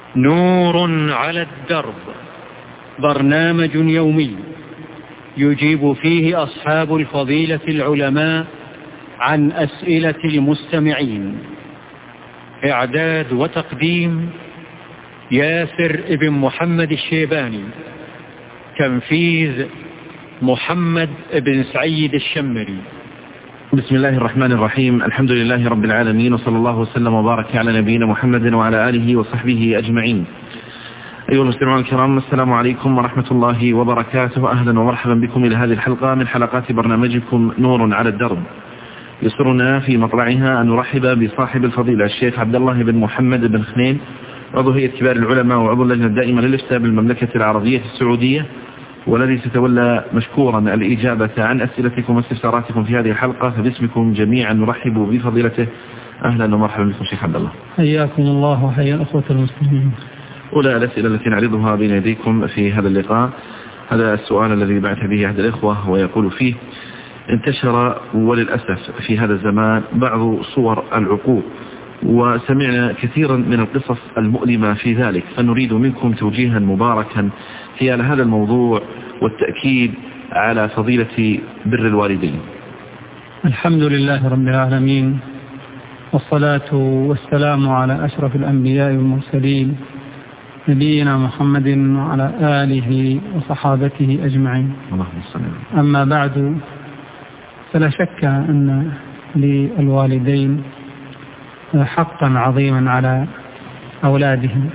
نور على الدرب، برنامج يومي يجيب فيه أصحاب الفضيلة العلماء عن أسئلة المستمعين. إعداد وتقديم ياسر ابن محمد الشيباني. تنفيذ محمد بن سعيد الشمري. بسم الله الرحمن الرحيم. الحمد لله رب العالمين، وصلى الله وسلم وبارك على نبينا محمد وعلى آله وصحبه أجمعين. أيها المستمعون الكرام، السلام عليكم ورحمة الله وبركاته. أهلا ومرحبا بكم إلى هذه الحلقة من حلقات برنامجكم نور على الدرب. يسرنا في مطلعها أن نرحب بصاحب الفضيلة الشيخ عبد الله بن محمد بن خنين، عضو هيئة كبار العلماء وعضو اللجنة الدائمة للإفتاء بالمملكة العربية السعودية، والذي سيتولى مشكورا الإجابة عن أسئلتكم واستفساراتكم في هذه الحلقة. فباسمكم جميعا نرحب بفضيلته. أهلا ومرحبا بكم شيخ عبد الله. حياكم الله وحيا الأخوة المسلمين. أولى الأسئلة التي نعرضها بين يديكم في هذا اللقاء، هذا السؤال الذي بعث به أحد الإخوة ويقول فيه: انتشر وللأسف في هذا الزمان بعض صور العقوق، وسمعنا كثيرا من القصص المؤلمة في ذلك، فنريد منكم توجيها مباركا حيال هذا الموضوع والتأكيد على فضيلة بر الوالدين. الحمد لله رب العالمين، والصلاة والسلام على أشرف الأنبياء والمرسلين نبينا محمد وعلى آله وصحابته أجمعين. أما بعد، فلا شك أن للوالدين حقا عظيما على أولادهم،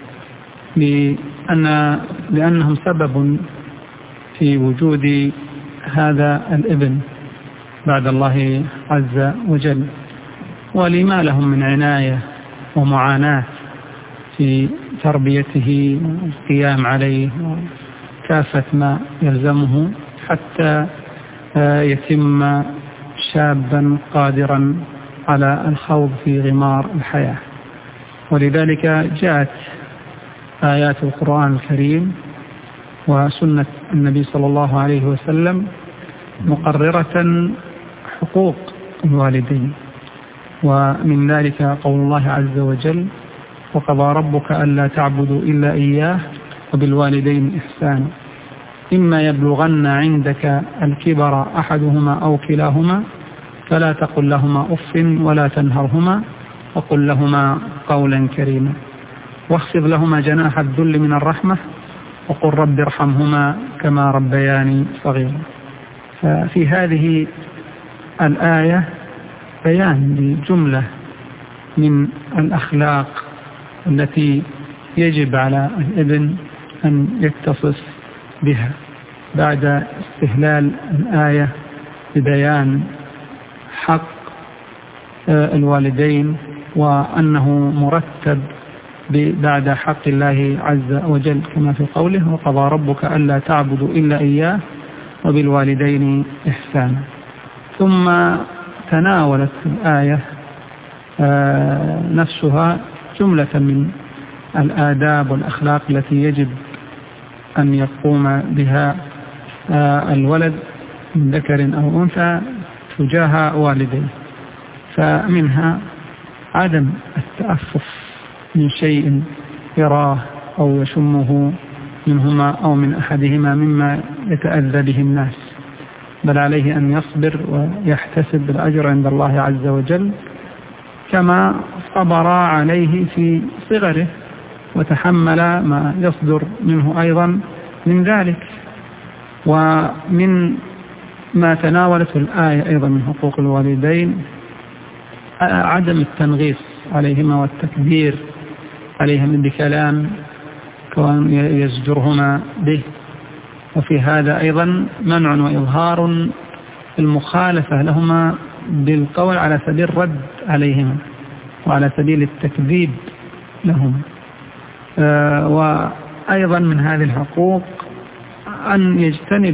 لأنهم سبب في وجود هذا الابن بعد الله عز وجل، ولما لهم من عناية ومعاناة في تربيته والقيام عليه وكافة ما يلزمه حتى يتم شابا قادرا على الخوض في غمار الحياة. ولذلك جاءت آيات القرآن الكريم وسنة النبي صلى الله عليه وسلم مقررة حقوق الوالدين، ومن ذلك قول الله عز وجل: وقضى ربك ألا تعبدوا إلا إياه وبالوالدين إحسانا إما يبلغن عندك الكبر أحدهما أو كلاهما فلا تقل لهما أف ولا تنهرهما وقل لهما قولا كريما واخفض لهما جناح الذل من الرحمة وقل رب ارحمهما كما ربياني صغيرا. ففي هذه الآية بيان لجملة من الأخلاق التي يجب على الابن أن يتصف بها، بعد استهلال الآية ببيان حق الوالدين وأنه مرتب بعد حق الله عز وجل كما في قوله: وقضى ربك ألا تعبدوا إلا إياه وبالوالدين إحسانا. ثم تناولت الآية نفسها جملة من الآداب والأخلاق التي يجب أن يقوم بها الولد من ذكر أو أنثى تجاه والديه، فمنها عدم التأفف من شيء يراه أو يشمه منهما أو من أحدهما مما يتأذى به الناس، بل عليه أن يصبر ويحتسب الأجر عند الله عز وجل كما صبر عليه في صغره وتحمل ما يصدر منه أيضا من ذلك. ومن ما تناولته الآية أيضا من حقوق الوالدين عدم التنغيص عليهما والتكبير عليهم بكلام كون يزجرهما به، وفي هذا أيضا منع وإظهار المخالفة لهما بالقول على سبيل الرد عليهما وعلى سبيل التكذيب لهما. وأيضا من هذه الحقوق أن يجتنب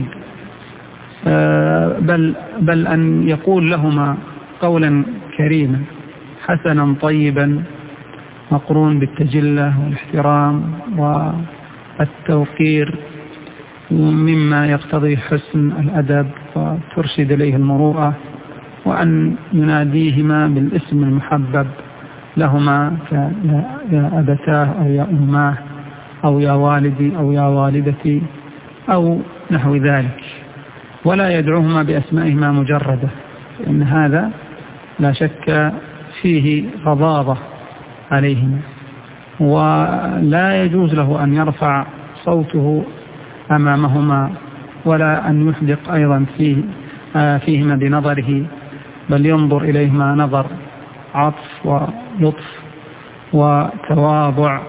بل أن يقول لهما قولا كريما حسنا طيبا مقرون بالتجلة والاحترام والتوقير مما يقتضي حسن الأدب وترشد إليه المروءة، وأن يناديهما بالاسم المحبب لهما يا أبتاه أو يا أماه أو يا والدي أو يا والدتي أو نحو ذلك، ولا يدعوهما بأسمائهما مجردة، لأن هذا لا شك فيه غضاضة عليهما، ولا يجوز له أن يرفع صوته أمامهما ولا أن يحدق أيضا فيهما بنظره، بل ينظر إليهما نظر عطف ولطف وتواضع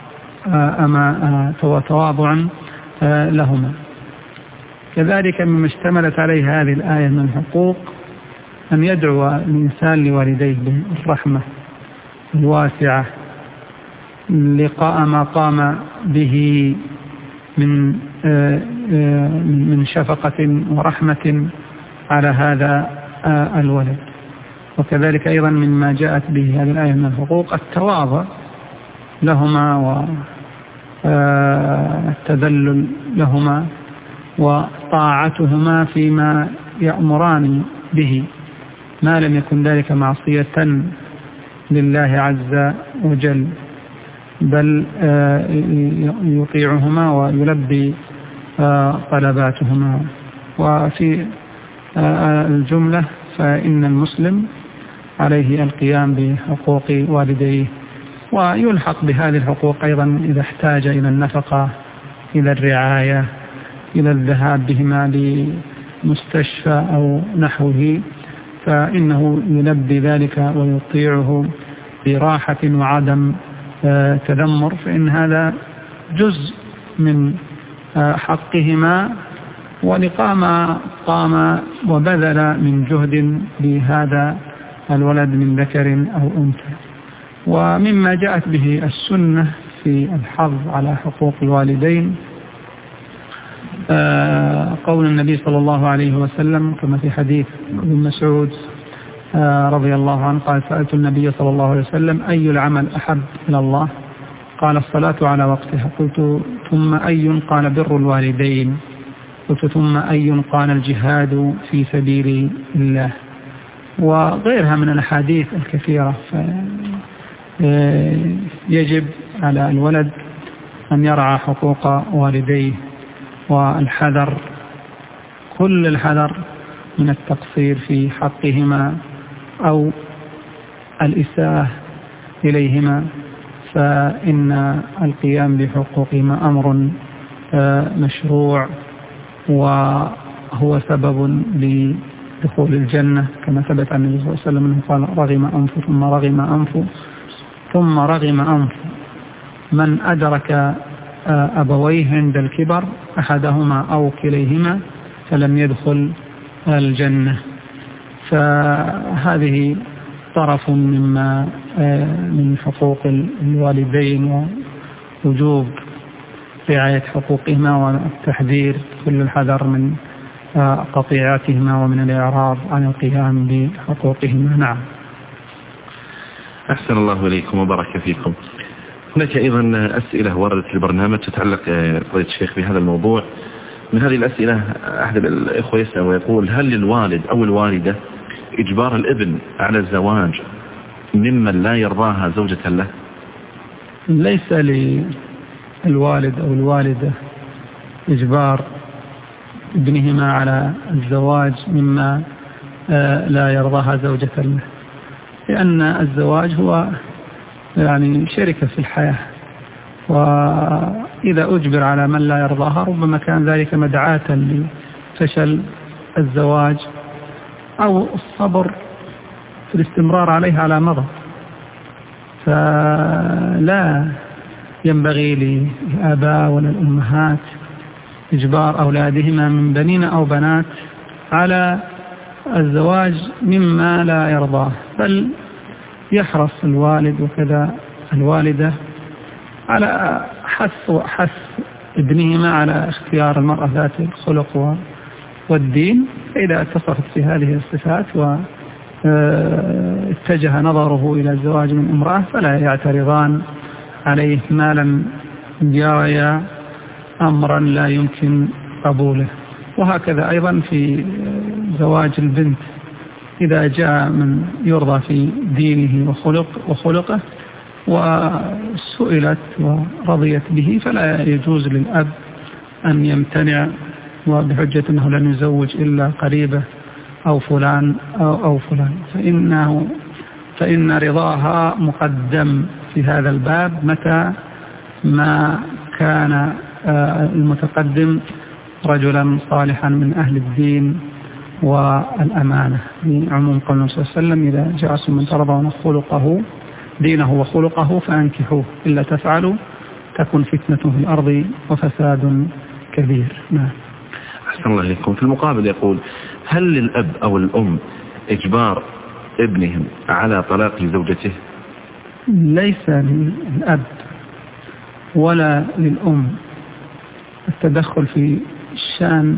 وتواضعا لهما. كذلك مما اشتملت عليه هذه الآية من حقوق أن يدعو الإنسان لوالديه بالرحمة الواسعة لقاء ما قام به من شفقة ورحمة على هذا الولد. وكذلك أيضا مما جاءت به هذه الآية من الحقوق التواضع لهما والتذلل لهما وطاعتهما فيما يأمران به، ما لم يكن ذلك معصية لله عز وجل، بل يطيعهما ويلبي طلباتهما. وفي الجملة فإن المسلم عليه القيام بحقوق والديه، ويلحق بهذه الحقوق أيضا إذا احتاج إلى النفقة، إلى الرعاية، إلى الذهاب بهما لمستشفى أو نحوه، فإنه يلبي ذلك ويطيعه براحة وعدم تذمر، فإن هذا جزء من حقهما ولقام قام وبذل من جهد لهذا الولد من ذكر أو أنثى. ومما جاءت به السنة في الحظ على حقوق الوالدين قول النبي صلى الله عليه وسلم كما في حديث ابن مسعود رضي الله عنه قال: سألت النبي صلى الله عليه وسلم: أي العمل أحب إلى الله؟ قال: الصلاة على وقتها. قلت: ثم أي؟ قال: بر الوالدين. قلت: ثم أي؟ قال: الجهاد في سبيل الله. وغيرها من الأحاديث الكثيرة. يجب على الولد أن يرعى حقوق والديه، والحذر كل الحذر من التقصير في حقهما أو الإساءة إليهما، فإن القيام بحقوقهما أمر مشروع وهو سبب لدخول الجنة، كما ثبت عن النبي صلى الله عليه وسلم أنه قال: رغم أنف ثم رغم أنف ثم رغم أنف من أدرك أبويه عند الكبر أحدهما أو كليهما فلم يدخل الجنة. فهذه طرف مما من حقوق الوالدين ووجوب رعاية حقوقهما والتحذير كل الحذر من قطيعتهما ومن الإعراض عن القيام بحقوقهما. نعم. أحسن الله إليكم وبارك فيكم. هناك أيضا أسئلة وردت في البرنامج تتعلق فضيلة الشيخ بهذا الموضوع. من هذه الأسئلة أحد الإخوة يسأل ويقول: هل للوالد أو الوالدة إجبار الابن على الزواج ممن لا يرضاها زوجة له؟ ليس للوالد أو الوالدة إجبار ابنهما على الزواج مما لا يرضاها زوجة له، لأن الزواج هو يعني شركة في الحياة، وإذا أجبر على من لا يرضاها ربما كان ذلك مدعاة لفشل الزواج أو الصبر في الاستمرار عليه على مضض. فلا ينبغي للآباء ولا الأمهات إجبار أولادهما من بنين أو بنات على الزواج مما لا يرضاه، بل يحرص الوالد وكذا الوالدة على حث ابنهما على اختيار المرأة ذات الخلق والدين. إذا اتصفت في هذه الصفات واتجه نظره إلى الزواج من امرأة فلا يعترضان عليه ما لم يريا أمرا لا يمكن قبوله. وهكذا أيضا في زواج البنت، إذا جاء من يرضى في دينه وخلقه وسئلت ورضيت به فلا يجوز للأب أن يمتنع وبحجة أنه لن يزوج إلا قريبة أو فلان أو فلان، فإن رضاها مقدم في هذا الباب متى ما كان المتقدم رجلا صالحا من أهل الدين والأمانة، بعموم قول النبي صلى الله عليه وسلم إذا جاءكم من ترضون خلقه دينه وخلقه فأنكحوه إلا تفعلوا تكن فتنة في الأرض وفساد كبير. نعم. أحسن الله إليكم. في المقابل يقول: هل للأب أو الأم إجبار ابنهم على طلاق زوجته؟ ليس للأب ولا للأم التدخل في شأن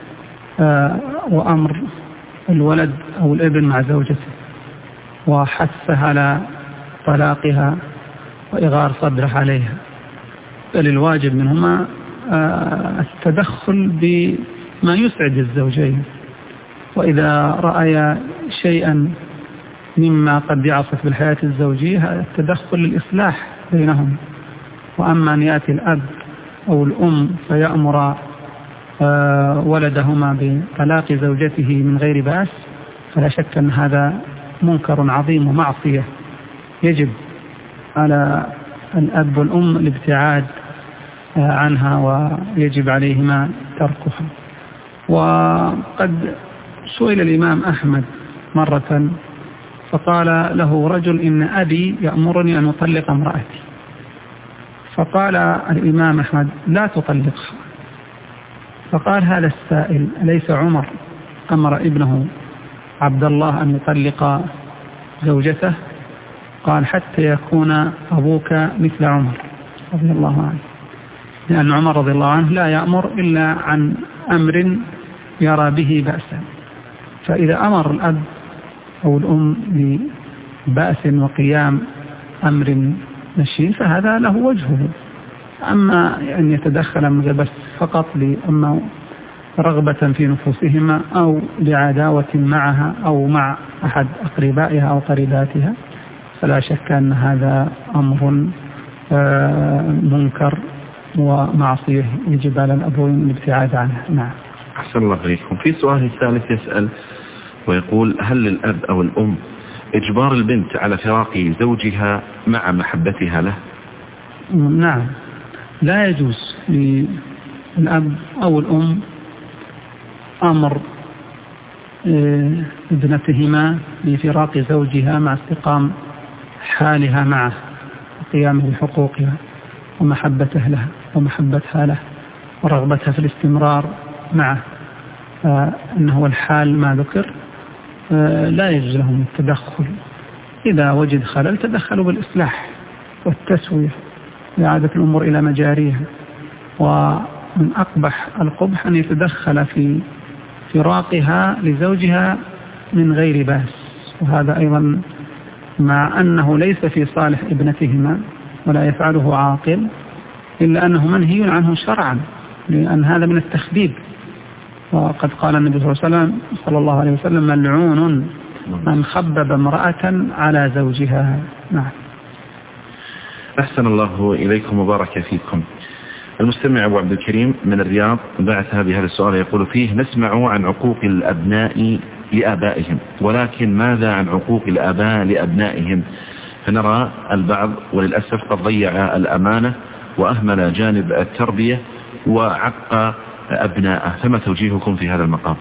وأمر الولد أو الابن مع زوجته وحثها على طلاقها وإغار صدره عليها، بل الواجب منهما التدخل بما يسعد الزوجين، وإذا رأي شيئا مما قد يعصف بالحياة الزوجية التدخل للإصلاح بينهم. وأما أن يأتي الأب أو الأم فيأمر ولدهما بطلاق زوجته من غير بأس فلا شك أن هذا منكر عظيم ومعصية يجب على الأب والأم الابتعاد عنها ويجب عليهما تركها. وقد سئل الإمام أحمد مرة فقال له رجل: إن أبي يأمرني أن أطلق امرأتي. فقال الإمام أحمد: لا تطلقها. فقال هذا السائل: أليس عمر أمر ابنه عبد الله أن يطلق زوجته؟ قال: حتى يكون أبوك مثل عمر رضي الله عنه، لأن عمر رضي الله عنه لا يأمر إلا عن أمر يرى به بأسا، فإذا أمر الأب أو الأم ببأس وقيام أمر نشين فهذا له وجهه. أما أن يتدخل من بس فقط لأما رغبة في نفوسهما أو لعداوة معها أو مع أحد أقربائها أو قريباتها فلا شك أن هذا أمر منكر ومعصية يجب على الأبوين الابتعاد عنه. نعم. أحسن الله إليكم. في سؤال الثالث يسأل ويقول: هل للأب أو الأم إجبار البنت على فراق زوجها مع محبتها له؟ نعم، لا يجوز للأب أو الأم أمر ابنتهما بفراق زوجها مع استقام حالها معه وقيامه بحقوقها ومحبته له ومحبتها له ورغبتها في الاستمرار معه، أنه الحال ما ذكر لا يجوز لهم التدخل. إذا وجد خلل تدخلوا بالإصلاح والتسوية لإعادة الأمور إلى مجاريها. ومن أقبح القبح أن يتدخل في فراقها لزوجها من غير بأس، وهذا أيضا مع أنه ليس في صالح ابنتهما ولا يفعله عاقل، إلا أنه منهي عنه شرعا، لأن هذا من التخبيب. وقد قال النبي صلى الله عليه وسلم: ملعون من خبب امرأة على زوجها. نعم. أحسن الله إليكم وبارك فيكم. المستمع أبو عبد الكريم من الرياض بعث بهذا السؤال يقول فيه: نسمع عن عقوق الأبناء لآبائهم، ولكن ماذا عن عقوق الآباء لأبنائهم؟ فنرى البعض وللأسف قد ضيع الأمانة وأهمل جانب التربية وعق أبناءه، فما توجيهكم في هذا المقام؟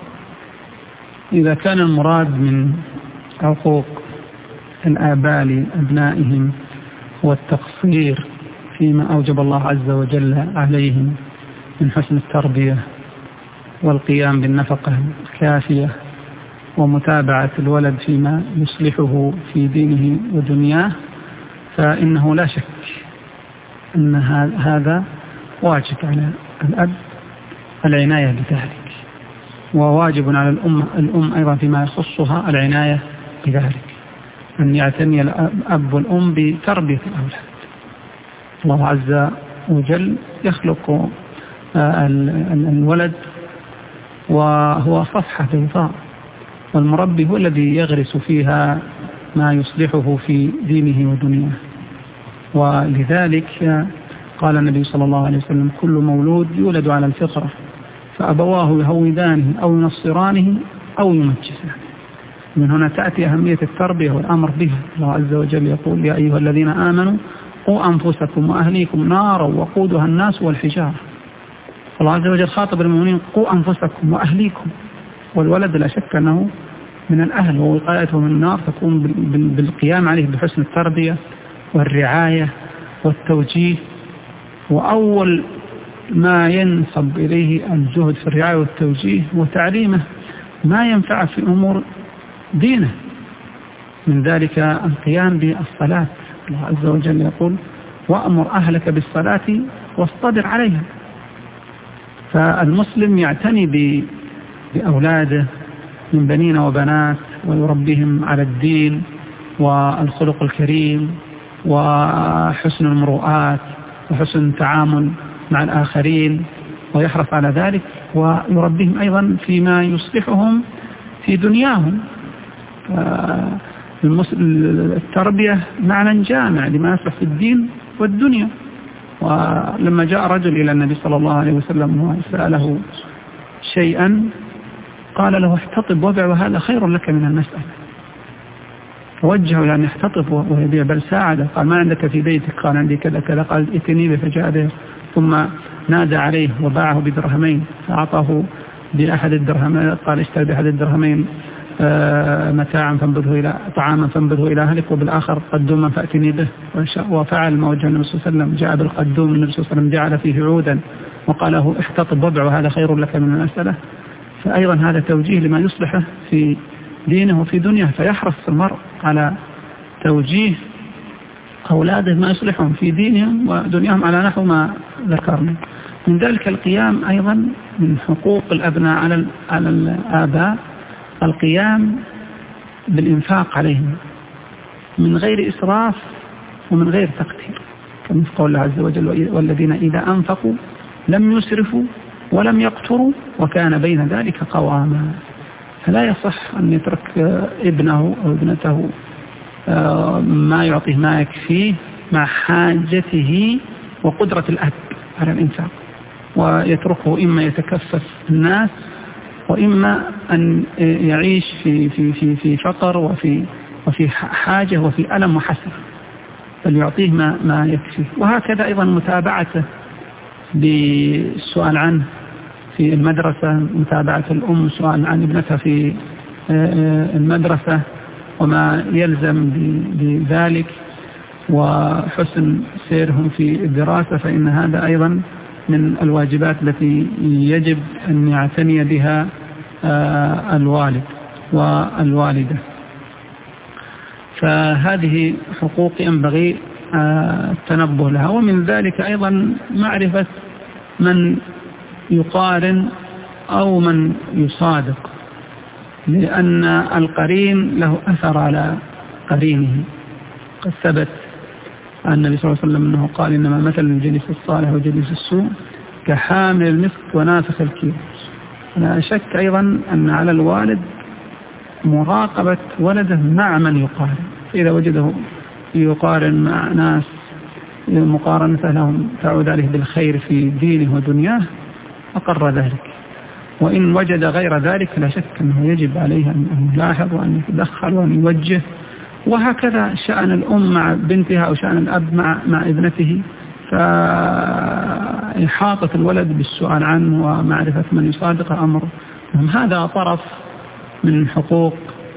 إذا كان المراد من عقوق الآباء لأبنائهم هو التقصير فيما أوجب الله عز وجل عليهم من حسن التربية والقيام بالنفقة الكافية ومتابعة الولد فيما يصلحه في دينه ودنياه، فإنه لا شك أن هذا واجب على الأب العناية بذلك، وواجب على الأم أيضا فيما يخصها العناية بذلك، أن يعتني الأب والأم بتربية الأولاد. الله عز وجل يخلق الولد وهو صفحة بيضاء والمربي هو الذي يغرس فيها ما يصلحه في دينه ودنياه. ولذلك قال النبي صلى الله عليه وسلم: كل مولود يولد على الفطرة فأبواه يهودانه أو ينصرانه أو يمجسانه. من هنا تأتي أهمية التربية والأمر بها. الله عز وجل يقول: يا أيها الذين آمنوا قوا أنفسكم وأهليكم نارا وقودها الناس والحجارة. الله عز وجل خاطب المؤمنين: قوا أنفسكم وأهليكم. والولد لا شك أنه من الأهل، ووقايته من النار تكون بالقيام عليه بحسن التربية والرعاية والتوجيه. وأول ما ينصب إليه الجهد في الرعاية والتوجيه وتعليمه ما ينفع في أمور دينه، من ذلك القيام بالصلاة. الله عز وجل يقول: وأمر أهلك بالصلاة واصطبر عليها. فالمسلم يعتني بأولاده من بنين وبنات ويربيهم على الدين والخلق الكريم وحسن المروءات وحسن التعامل مع الآخرين، ويحرص على ذلك، ويربيهم أيضا فيما يصلحهم في دنياهم. التربية معنى جامع لما يصلح في الدين والدنيا. ولما جاء رجل إلى النبي صلى الله عليه وسلم وسأله شيئا قال له: احتطب وبع وهذا خير لك من المسألة. فوجهه لأن يحتطب ويبيع، بل ساعده. قال: ما عندك في بيتك؟ قال: عندي كذا كذا. قال: ائتني به. فجاء به ثم نادى عليه وباعه بدرهمين، فأعطاه بأحد الدرهمين. قال: اشتري بأحد الدرهمين متاعا فانبذه إلى طعاما فانبذه إلى أهلك، وبالآخر قدوما فأتني به. وفعل ما وجه النبي صلى الله عليه وسلم، جاء بالقدوم. النبي صلى الله عليه وسلم جعل فيه عودا وقال له: احتطب وبع وهذا خير لك من المسألة. فأيضا هذا توجيه لما يصلحه في دينه وفي دنياه. فيحرص المرء على توجيه أولاده ما يصلحهم في دينهم ودنياهم على نحو ما ذكرنا. من ذلك القيام أيضا من حقوق الأبناء على الآباء، القيام بالإنفاق عليهم من غير إسراف ومن غير تقتير، كما قال الله عز وجل: والذين إذا أنفقوا لم يسرفوا ولم يقتروا وكان بين ذلك قواما. فلا يصح أن يترك ابنه أو ابنته ما يعطيه ما يكفيه مع حاجته وقدرة الأب على الإنفاق، ويتركه إما يتكفف الناس وإما أن يعيش في فقر وفي حاجة وفي ألم وحسرة، بل يعطيه ما يكفيه. وهكذا أيضا متابعته بالسؤال عنه في المدرسة، متابعة الأم سؤال عن ابنتها في المدرسة وما يلزم بذلك، وحسن سيرهم في الدراسة، فإن هذا أيضا من الواجبات التي يجب أن يعتني بها الوالد والوالدة. فهذه حقوق ينبغي التنبه لها. ومن ذلك أيضا معرفة من يقارن أو من يصادق، لأن القرين له أثر على قرينه. قد ثبت عن النبي صلى الله عليه وسلم أنه قال: إنما مثل الجليس الصالح وجليس السوء كحامل المسك ونافخ الكير. لا شك أيضا أن على الوالد مراقبة ولده مع من يقارن، إذا وجده يقارن مع ناس مقارنة لهم تعود عليه بالخير في دينه ودنياه أقر ذلك، وإن وجد غير ذلك لا شك أنه يجب عليه أن يلاحظ وأن يتدخل وأن يوجه. وهكذا شأن الأم مع بنتها أو شأن الأب مع ابنته. فإحاطة الولد بالسؤال عنه ومعرفة من يصادق أمر هذا طرف من حقوق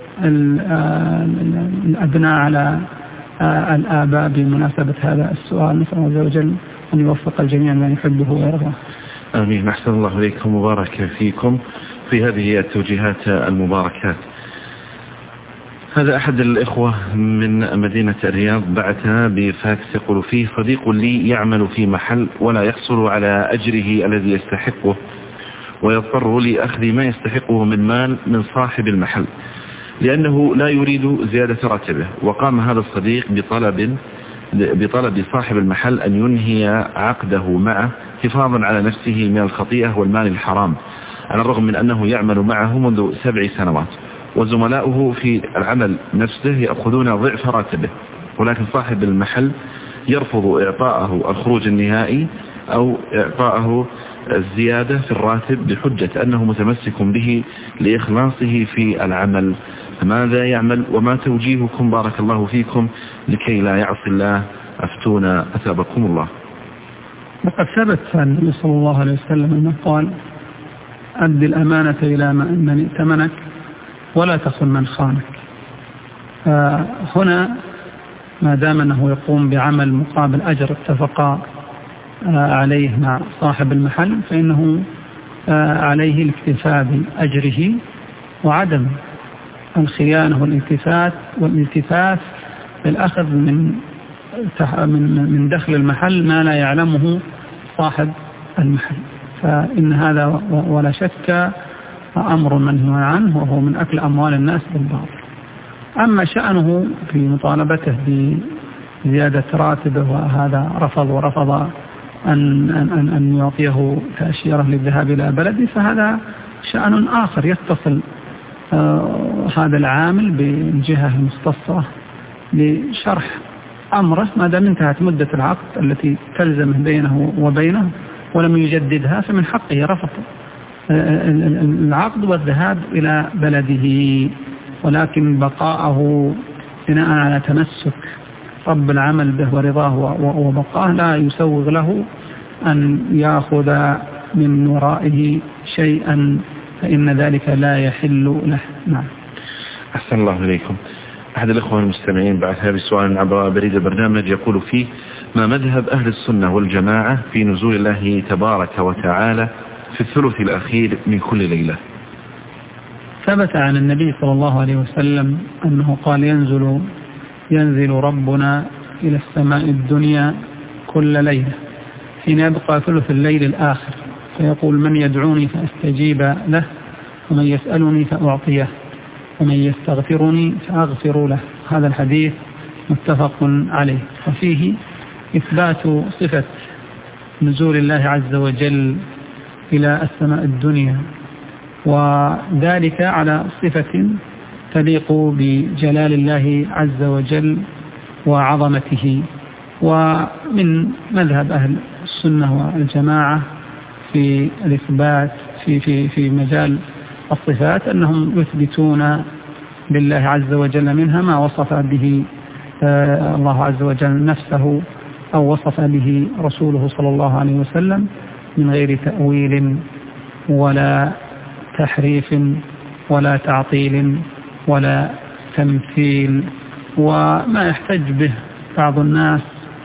الأبناء على الآباء بمناسبة هذا السؤال. نسأل الله عز وجل أن يوفق الجميع لما يحبه ويرضاه. آمين. أحسن الله إليكم وبارك فيكم في هذه التوجيهات المباركات. هذا أحد الإخوة من مدينة الرياض بعث بفاكس يقول فيه: صديق لي يعمل في محل ولا يحصل على أجره الذي يستحقه، ويضطر لأخذ ما يستحقه من مال من صاحب المحل لأنه لا يريد زيادة راتبه. وقام هذا الصديق بطلب صاحب المحل أن ينهي عقده معه حفاظا على نفسه من الخطيئة والمال الحرام، على الرغم من أنه يعمل معه منذ 7 سنوات، وزملاؤه في العمل نفسه يأخذون ضعف راتبه، ولكن صاحب المحل يرفض إعطاءه الخروج النهائي أو إعطاءه الزيادة في الراتب بحجة أنه متمسك به لإخلاصه في العمل. فماذا يعمل وما توجيهكم بارك الله فيكم لكي لا يعصي الله؟ أفتونا أثابكم الله. وقد ثبت عن النبي صلى الله عليه وسلم أنه قال: أد الأمانة إلى من ائتمنك ولا تخن من خانك. هنا ما دام أنه يقوم بعمل مقابل أجر اتفق عليه مع صاحب المحل، فإنه عليه الاكتفاء بأجره وعدم الخيانة والالتفاف بالأخذ من دخل المحل ما لا يعلمه صاحب المحل، فإن هذا ولا شك أمر منهي عنه، وهو من أكل أموال الناس بالباطل. أما شأنه في مطالبته بزيادة راتبه وهذا ورفض أن يعطيه تأشيرة للذهاب إلى بلده، فهذا شأن آخر يتصل هذا العامل بالجهة المختصة لشرح أمره ما دام انتهت مدة العقد التي تلزم بينه وبينه ولم يجددها، فمن حقه رفض العقد والذهاب إلى بلده، ولكن بقاءه بناء على تمسك رب العمل به ورضاه وبقاه لا يسوغ له أن يأخذ من ورائه شيئا، فإن ذلك لا يحل له. نعم. أحسن الله إليكم. أحد الأخوة المستمعين بعث هذا السؤال عبر بريد البرنامج يقول فيه: ما مذهب أهل السنة والجماعة في نزول الله تبارك وتعالى في الثلث الأخير من كل ليلة؟ ثبت عن النبي صلى الله عليه وسلم أنه قال: ينزل ربنا إلى السماء الدنيا كل ليلة حين يبقى ثلث الليل الآخر، فيقول: من يدعوني فأستجيب له، ومن يسألني فأعطيه، ومن يستغفرني فأغفر له. هذا الحديث متفق عليه، وفيه إثبات صفة نزول الله عز وجل إلى السماء الدنيا، وذلك على صفة تليق بجلال الله عز وجل وعظمته. ومن مذهب أهل السنة والجماعة في الإثبات في مجال الصفات أنهم يثبتون لله عز وجل منها ما وصف به الله عز وجل نفسه أو وصف به رسوله صلى الله عليه وسلم من غير تأويل ولا تحريف ولا تعطيل ولا تمثيل. وما يحتج به بعض الناس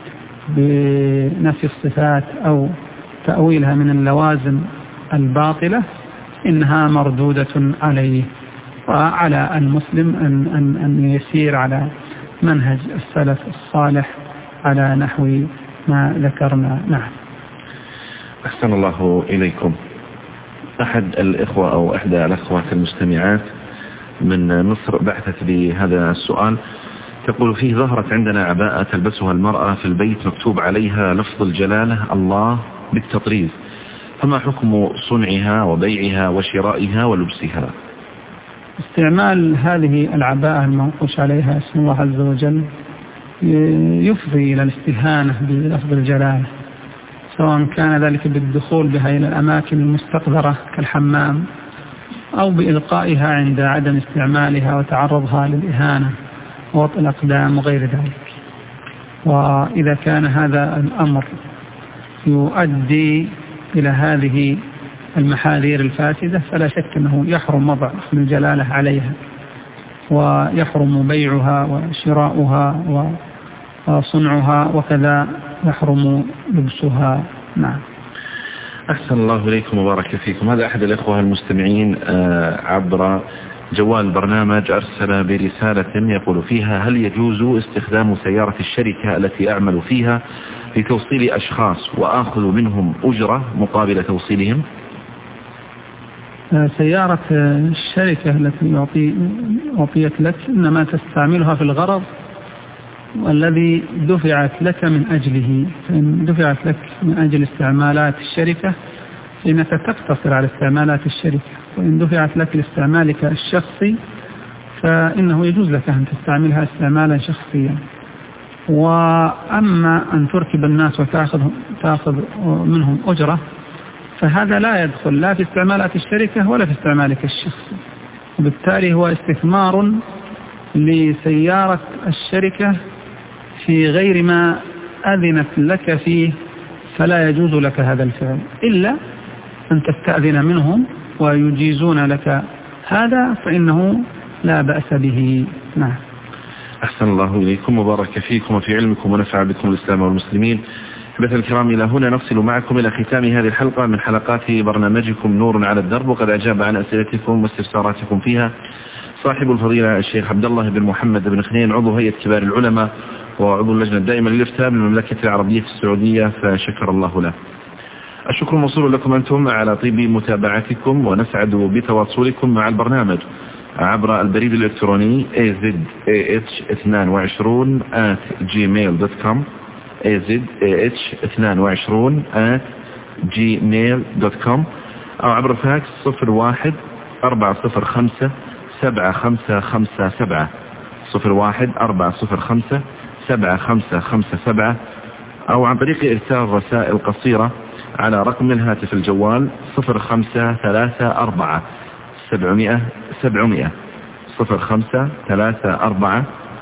بنفي الصفات أو تأويلها من اللوازم الباطلة إنها مردودة عليه، وعلى المسلم أن يسير على منهج السلف الصالح على نحو ما ذكرنا. نعم. أحسن الله إليكم. أحد الإخوة أو إحدى الأخوات المستمعات من مصر بعثت بهذا السؤال، تقول فيه: ظهرت عندنا عباءة تلبسها المرأة في البيت مكتوب عليها لفظ الجلالة الله بالتطريز، فما حكم صنعها وبيعها وشرائها ولبسها؟ استعمال هذه العباءة المنقوش عليها اسم الله عز وجل يفضي إلى الاستهانة بلفظ الجلالة، سواء كان ذلك بالدخول بها إلى الأماكن المستقذرة كالحمام، أو بإلقائها عند عدم استعمالها وتعرضها للإهانة ووطئ الأقدام وغير ذلك. وإذا كان هذا الأمر يؤدي إلى هذه المحاذير الفاسدة فلا شك أنه يحرم وضع اسم الجلالة عليها، ويحرم بيعها وشراؤها وصنعها، وكذا يحرم لبسها. نعم. أحسن الله إليكم وبارك فيكم. هذا أحد الإخوة المستمعين عبر جوال البرنامج أرسل برسالة يقول فيها: هل يجوز استخدام سيارة الشركة التي أعمل فيها لتوصيل أشخاص وآخذ منهم أجرة مقابل توصيلهم؟ سيارة الشركة التي أعطيت لك إنما تستعملها في الغرض والذي دفعت لك من أجله، فإن دفعت لك من أجل استعمالات الشركة فإنك تقتصر على استعمالات الشركة، وإن دفعت لك لاستعمالك الشخصي فإنه يجوز لك أن تستعملها استعمالا شخصيا. وأما أن تركب الناس وتأخذ منهم أجرة فهذا لا يدخل لا في استعمالات الشركة ولا في استعمالك الشخصي، وبالتالي هو استثمار لسيارة الشركة في غير ما أذنت لك فيه، فلا يجوز لك هذا الفعل إلا أن تستأذن منهم ويجيزون لك هذا، فإنه لا بأس به. نعم. أحسن الله إليكم وبارك فيكم وفي علمكم ونفع بكم الإسلام والمسلمين. أحبتي الكرام، إلى هنا نصل معكم إلى ختام هذه الحلقة من حلقات برنامجكم نور على الدرب، وقد أجاب عن أسئلتكم واستفساراتكم فيها صاحب الفضيلة الشيخ عبد الله بن محمد بن خنين، عضو هيئة كبار العلماء وعضو اللجنة الدائمة للإفتاء بالمملكة العربية السعودية، فشكر الله له. الشكر موصول لكم أنتم على طيب متابعتكم، ونسعد بتواصلكم مع البرنامج عبر البريد الإلكتروني azah22@gmail.com azah22@gmail.com أو عبر فاكس 01-405-7557 01-405-7557 أو عن طريق إرسال رسائل قصيرة على رقم الهاتف الجوال 0534 700 700 0534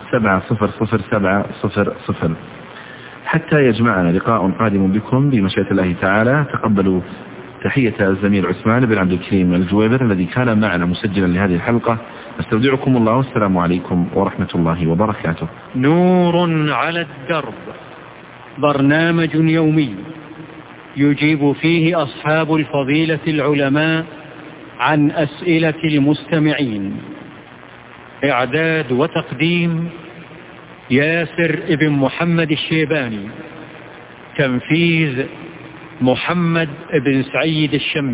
700700. حتى يجمعنا لقاء قادم بكم بمشيئة الله تعالى، تقبلوا تحية الزميل عثمان بن عبد الكريم الجويبر الذي كان معنا مسجلا لهذه الحلقة. استودعكم الله والسلام عليكم ورحمة الله وبركاته. نور على الدرب، برنامج يومي يجيب فيه أصحاب الفضيلة العلماء عن أسئلة المستمعين. إعداد وتقديم ياسر ابن محمد الشيباني. تنفيذ محمد بن سعيد الشمي.